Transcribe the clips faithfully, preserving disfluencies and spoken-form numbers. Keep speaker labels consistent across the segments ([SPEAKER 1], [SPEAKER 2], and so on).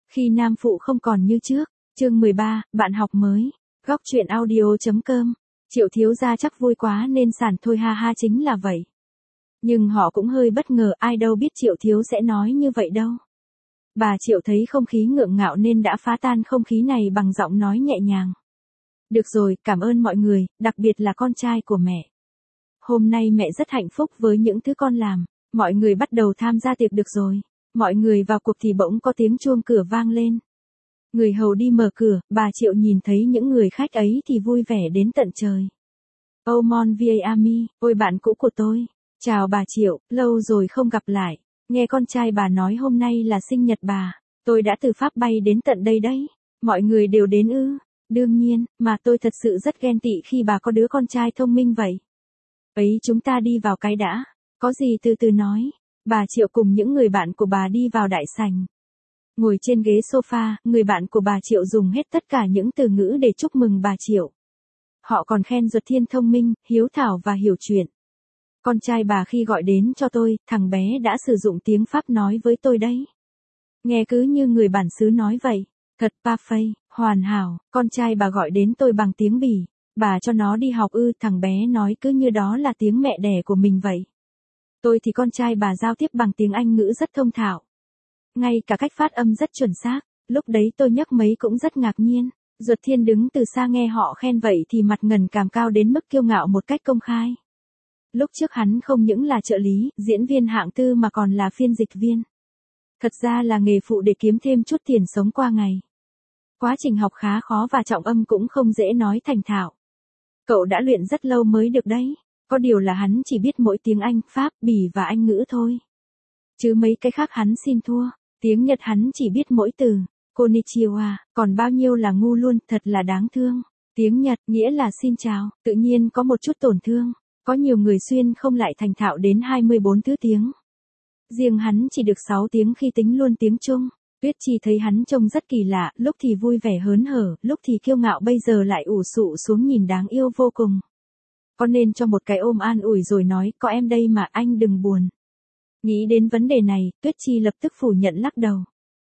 [SPEAKER 1] Khi nam phụ không còn như trước, chương mười ba, bạn học mới. Góc truyện audio.com. Triệu thiếu gia chắc vui quá nên sảng thôi ha ha, chính là vậy. Nhưng họ cũng hơi bất ngờ, ai đâu biết Triệu thiếu sẽ nói như vậy đâu. Bà Triệu thấy không khí ngượng ngạo nên đã phá tan không khí này bằng giọng nói nhẹ nhàng. Được rồi, cảm ơn mọi người, đặc biệt là con trai của mẹ. Hôm nay mẹ rất hạnh phúc với những thứ con làm. Mọi người bắt đầu tham gia tiệc được rồi. Mọi người vào cuộc thì bỗng có tiếng chuông cửa vang lên. Người hầu đi mở cửa, bà Triệu nhìn thấy những người khách ấy thì vui vẻ đến tận trời. Oh mon vie ami, ôi bạn cũ của tôi. Chào bà Triệu, lâu rồi không gặp lại. Nghe con trai bà nói hôm nay là sinh nhật bà. Tôi đã từ Pháp bay đến tận đây đấy. Mọi người đều đến ư? Đương nhiên, mà tôi thật sự rất ghen tị khi bà có đứa con trai thông minh vậy. Ấy, chúng ta đi vào cái đã. Có gì từ từ nói. Bà Triệu cùng những người bạn của bà đi vào đại sảnh. Ngồi trên ghế sofa, người bạn của bà Triệu dùng hết tất cả những từ ngữ để chúc mừng bà Triệu. Họ còn khen Duật Thiên thông minh, hiếu thảo và hiểu chuyện. Con trai bà khi gọi đến cho tôi, thằng bé đã sử dụng tiếng Pháp nói với tôi đấy. Nghe cứ như người bản xứ nói vậy. Thật parfait, hoàn hảo, con trai bà gọi đến tôi bằng tiếng Bỉ. Bà cho nó đi học ư, thằng bé nói cứ như đó là tiếng mẹ đẻ của mình vậy. Tôi thì con trai bà giao tiếp bằng tiếng Anh ngữ rất thông thạo. Ngay cả cách phát âm rất chuẩn xác, lúc đấy tôi nhấc mấy cũng rất ngạc nhiên. Duật Thiên đứng từ xa nghe họ khen vậy thì mặt ngần cảm cao đến mức kiêu ngạo một cách công khai. Lúc trước hắn không những là trợ lý, diễn viên hạng tư mà còn là phiên dịch viên. Thật ra là nghề phụ để kiếm thêm chút tiền sống qua ngày. Quá trình học khá khó và trọng âm cũng không dễ nói thành thạo. Cậu đã luyện rất lâu mới được đấy. Có điều là hắn chỉ biết mỗi tiếng Anh, Pháp, Bỉ và Anh ngữ thôi. Chứ mấy cái khác hắn xin thua. Tiếng Nhật hắn chỉ biết mỗi từ Konnichiwa, còn bao nhiêu là ngu luôn, thật là đáng thương. Tiếng Nhật nghĩa là xin chào, tự nhiên có một chút tổn thương. Có nhiều người xuyên không lại thành thạo đến hai mươi bốn thứ tiếng. Riêng hắn chỉ được sáu tiếng khi tính luôn tiếng Trung. Tuyết Chi thấy hắn trông rất kỳ lạ, lúc thì vui vẻ hớn hở, lúc thì kiêu ngạo, bây giờ lại ủ sụ xuống nhìn đáng yêu vô cùng. Có nên cho một cái ôm an ủi rồi nói, có em đây mà, anh đừng buồn. Nghĩ đến vấn đề này, Tuyết Chi lập tức phủ nhận lắc đầu.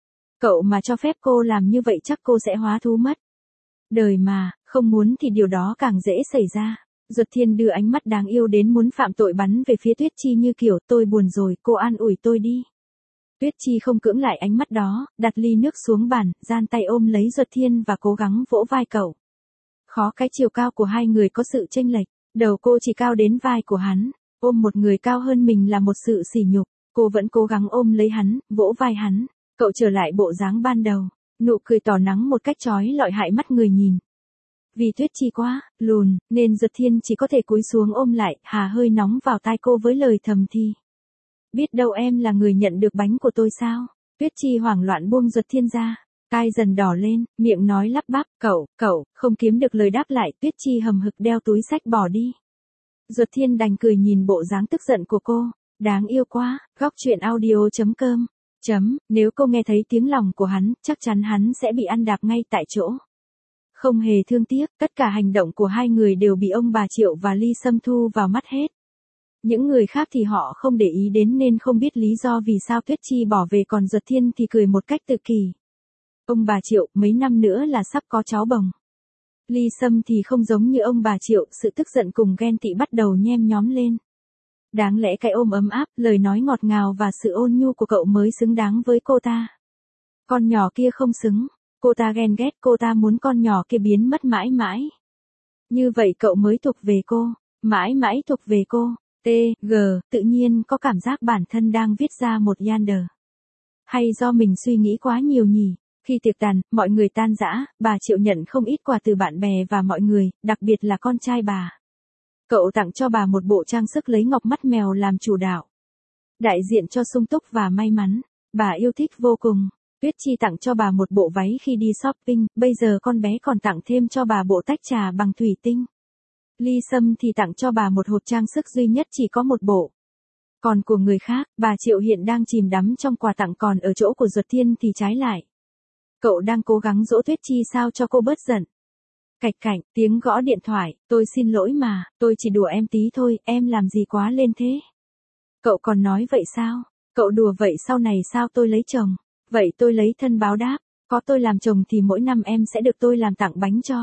[SPEAKER 1] Cậu mà cho phép cô làm như vậy chắc cô sẽ hóa thú mất. Đời mà, không muốn thì điều đó càng dễ xảy ra. Duật Thiên đưa ánh mắt đáng yêu đến muốn phạm tội bắn về phía Tuyết Chi như kiểu, tôi buồn rồi, cô an ủi tôi đi. Tuyết Chi không cưỡng lại ánh mắt đó, đặt ly nước xuống bàn, gian tay ôm lấy Duật Thiên và cố gắng vỗ vai cậu. Khó cái chiều cao của hai người có sự chênh lệch, đầu cô chỉ cao đến vai của hắn, ôm một người cao hơn mình là một sự sỉ nhục, cô vẫn cố gắng ôm lấy hắn, vỗ vai hắn, cậu trở lại bộ dáng ban đầu, nụ cười tỏ nắng một cách chói lọi hại mắt người nhìn. Vì Tuyết Chi quá lùn, nên Duật Thiên chỉ có thể cúi xuống ôm lại, hà hơi nóng vào tai cô với lời thầm thì. Biết đâu em là người nhận được bánh của tôi sao? Tuyết Chi hoảng loạn buông Duật Thiên ra, tai dần đỏ lên, miệng nói lắp bắp, cậu, cậu, không kiếm được lời đáp lại, Tuyết Chi hầm hực đeo túi xách bỏ đi. Duật Thiên đành cười nhìn bộ dáng tức giận của cô, đáng yêu quá, góc truyện audio.com. Chấm, nếu cô nghe thấy tiếng lòng của hắn, chắc chắn hắn sẽ bị ăn đạp ngay tại chỗ. Không hề thương tiếc, tất cả hành động của hai người đều bị ông bà Triệu và Ly Sâm thu vào mắt hết. Những người khác thì họ không để ý đến nên không biết lý do vì sao Tuyết Chi bỏ về, còn Duật Thiên thì cười một cách tự kỳ. Ông bà Triệu, mấy năm nữa là sắp có cháu bồng. Ly Sâm thì không giống như ông bà Triệu, sự tức giận cùng ghen tị bắt đầu nhem nhóm lên. Đáng lẽ cái ôm ấm áp, lời nói ngọt ngào và sự ôn nhu của cậu mới xứng đáng với cô ta. Con nhỏ kia không xứng, cô ta ghen ghét, cô ta muốn con nhỏ kia biến mất mãi mãi. Như vậy cậu mới thuộc về cô, mãi mãi thuộc về cô. T, G, tự nhiên có cảm giác bản thân đang viết ra một yander. Hay do mình suy nghĩ quá nhiều nhỉ? Khi tiệc tàn, mọi người tan rã, bà Triệu nhận không ít quà từ bạn bè và mọi người, đặc biệt là con trai bà. Cậu tặng cho bà một bộ trang sức lấy ngọc mắt mèo làm chủ đạo. Đại diện cho sung túc và may mắn, bà yêu thích vô cùng. Tuyết Chi tặng cho bà một bộ váy khi đi shopping, bây giờ con bé còn tặng thêm cho bà bộ tách trà bằng thủy tinh. Ly Sâm thì tặng cho bà một hộp trang sức duy nhất chỉ có một bộ. Còn của người khác, bà Triệu hiện đang chìm đắm trong quà tặng, còn ở chỗ của Duật Thiên thì trái lại. Cậu đang cố gắng dỗ Tuyết Chi sao cho cô bớt giận. Cạch cạnh, tiếng gõ điện thoại, tôi xin lỗi mà, tôi chỉ đùa em tí thôi, em làm gì quá lên thế. Cậu còn nói vậy sao? Cậu đùa vậy sau này sao tôi lấy chồng? Vậy tôi lấy thân báo đáp. Có tôi làm chồng thì mỗi năm em sẽ được tôi làm tặng bánh cho.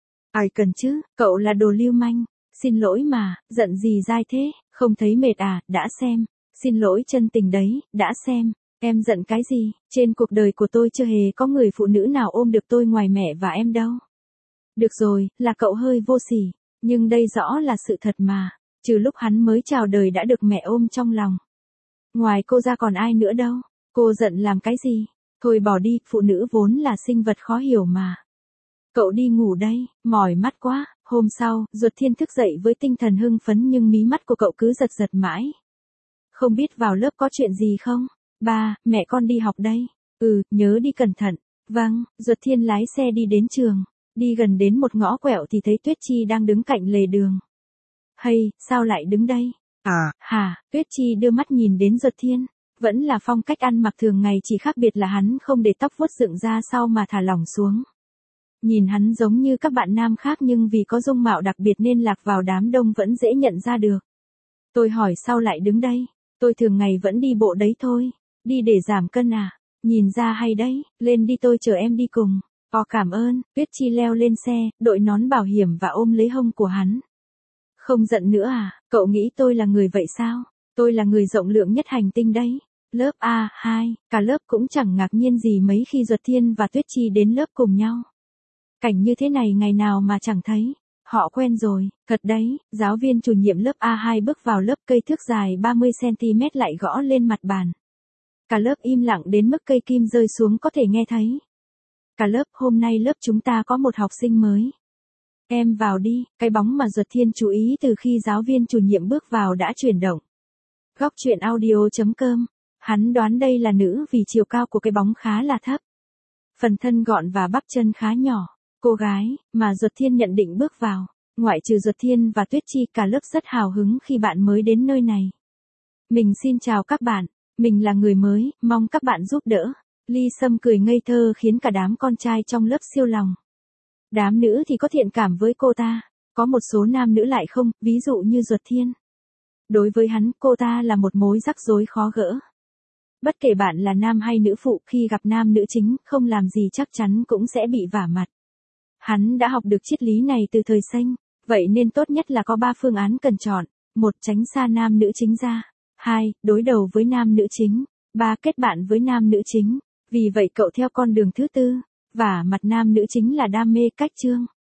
[SPEAKER 1] Ai cần chứ, cậu là đồ lưu manh. Xin lỗi mà, giận gì dai thế, không thấy mệt à, đã xem. Xin lỗi chân tình đấy, đã xem. Em giận cái gì, trên cuộc đời của tôi chưa hề có người phụ nữ nào ôm được tôi ngoài mẹ và em đâu. Được rồi, là cậu hơi vô sỉ, nhưng đây rõ là sự thật mà. Trừ lúc hắn mới chào đời đã được mẹ ôm trong lòng. Ngoài cô ra còn ai nữa đâu, cô giận làm cái gì? Thôi bỏ đi, phụ nữ vốn là sinh vật khó hiểu mà. Cậu đi ngủ đây, mỏi mắt quá. Hôm sau, Duật Thiên thức dậy với tinh thần hưng phấn nhưng mí mắt của cậu cứ giật giật mãi. Không biết vào lớp có chuyện gì không? Ba, mẹ con đi học đây. Ừ, nhớ đi cẩn thận. Vâng, Duật Thiên lái xe đi đến trường. Đi gần đến một ngõ quẹo thì thấy Tuyết Chi đang đứng cạnh lề đường. Hay, sao lại đứng đây? À, hả, Tuyết Chi đưa mắt nhìn đến Duật Thiên. Vẫn là phong cách ăn mặc thường ngày, chỉ khác biệt là hắn không để tóc vuốt dựng ra sau mà thả lỏng xuống. Nhìn hắn giống như các bạn nam khác nhưng vì có dung mạo đặc biệt nên lạc vào đám đông vẫn dễ nhận ra được. Tôi hỏi sao lại đứng đây? Tôi thường ngày vẫn đi bộ đấy thôi. Đi để giảm cân à? Nhìn ra hay đấy, lên đi tôi chờ em đi cùng. Ồ cảm ơn, Tuyết Chi leo lên xe, đội nón bảo hiểm và ôm lấy hông của hắn. Không giận nữa à, cậu nghĩ tôi là người vậy sao? Tôi là người rộng lượng nhất hành tinh đấy. Lớp A hai, cả lớp cũng chẳng ngạc nhiên gì mấy khi Duật Thiên và Tuyết Chi đến lớp cùng nhau. Cảnh như thế này ngày nào mà chẳng thấy. Họ quen rồi, thật đấy, giáo viên chủ nhiệm lớp A hai bước vào lớp, cây thước dài ba mươi xăng-ti-mét lại gõ lên mặt bàn. Cả lớp im lặng đến mức cây kim rơi xuống có thể nghe thấy. Cả lớp, hôm nay lớp chúng ta có một học sinh mới. Em vào đi, cái bóng mà Duật Thiên chú ý từ khi giáo viên chủ nhiệm bước vào đã chuyển động. Góc truyện audio chấm com. Hắn đoán đây là nữ vì chiều cao của cái bóng khá là thấp. Phần thân gọn và bắp chân khá nhỏ. Cô gái, mà Duật Thiên nhận định bước vào. Ngoại trừ Duật Thiên và Tuyết Chi, cả lớp rất hào hứng khi bạn mới đến nơi này. Mình xin chào các bạn, mình là người mới, mong các bạn giúp đỡ. Ly Sâm cười ngây thơ khiến cả đám con trai trong lớp siêu lòng. Đám nữ thì có thiện cảm với cô ta, có một số nam nữ lại không, ví dụ như Duật Thiên. Đối với hắn, cô ta là một mối rắc rối khó gỡ. Bất kể bạn là nam hay nữ phụ, khi gặp nam nữ chính, không làm gì chắc chắn cũng sẽ bị vả mặt. Hắn đã học được triết lý này từ thời sinh, vậy nên tốt nhất là có ba phương án cần chọn. Một, tránh xa nam nữ chính ra. Hai, đối đầu với nam nữ chính. Ba, kết bạn với nam nữ chính. Vì vậy cậu theo con đường thứ tư, vả mặt nam nữ chính là đam mê cách chương.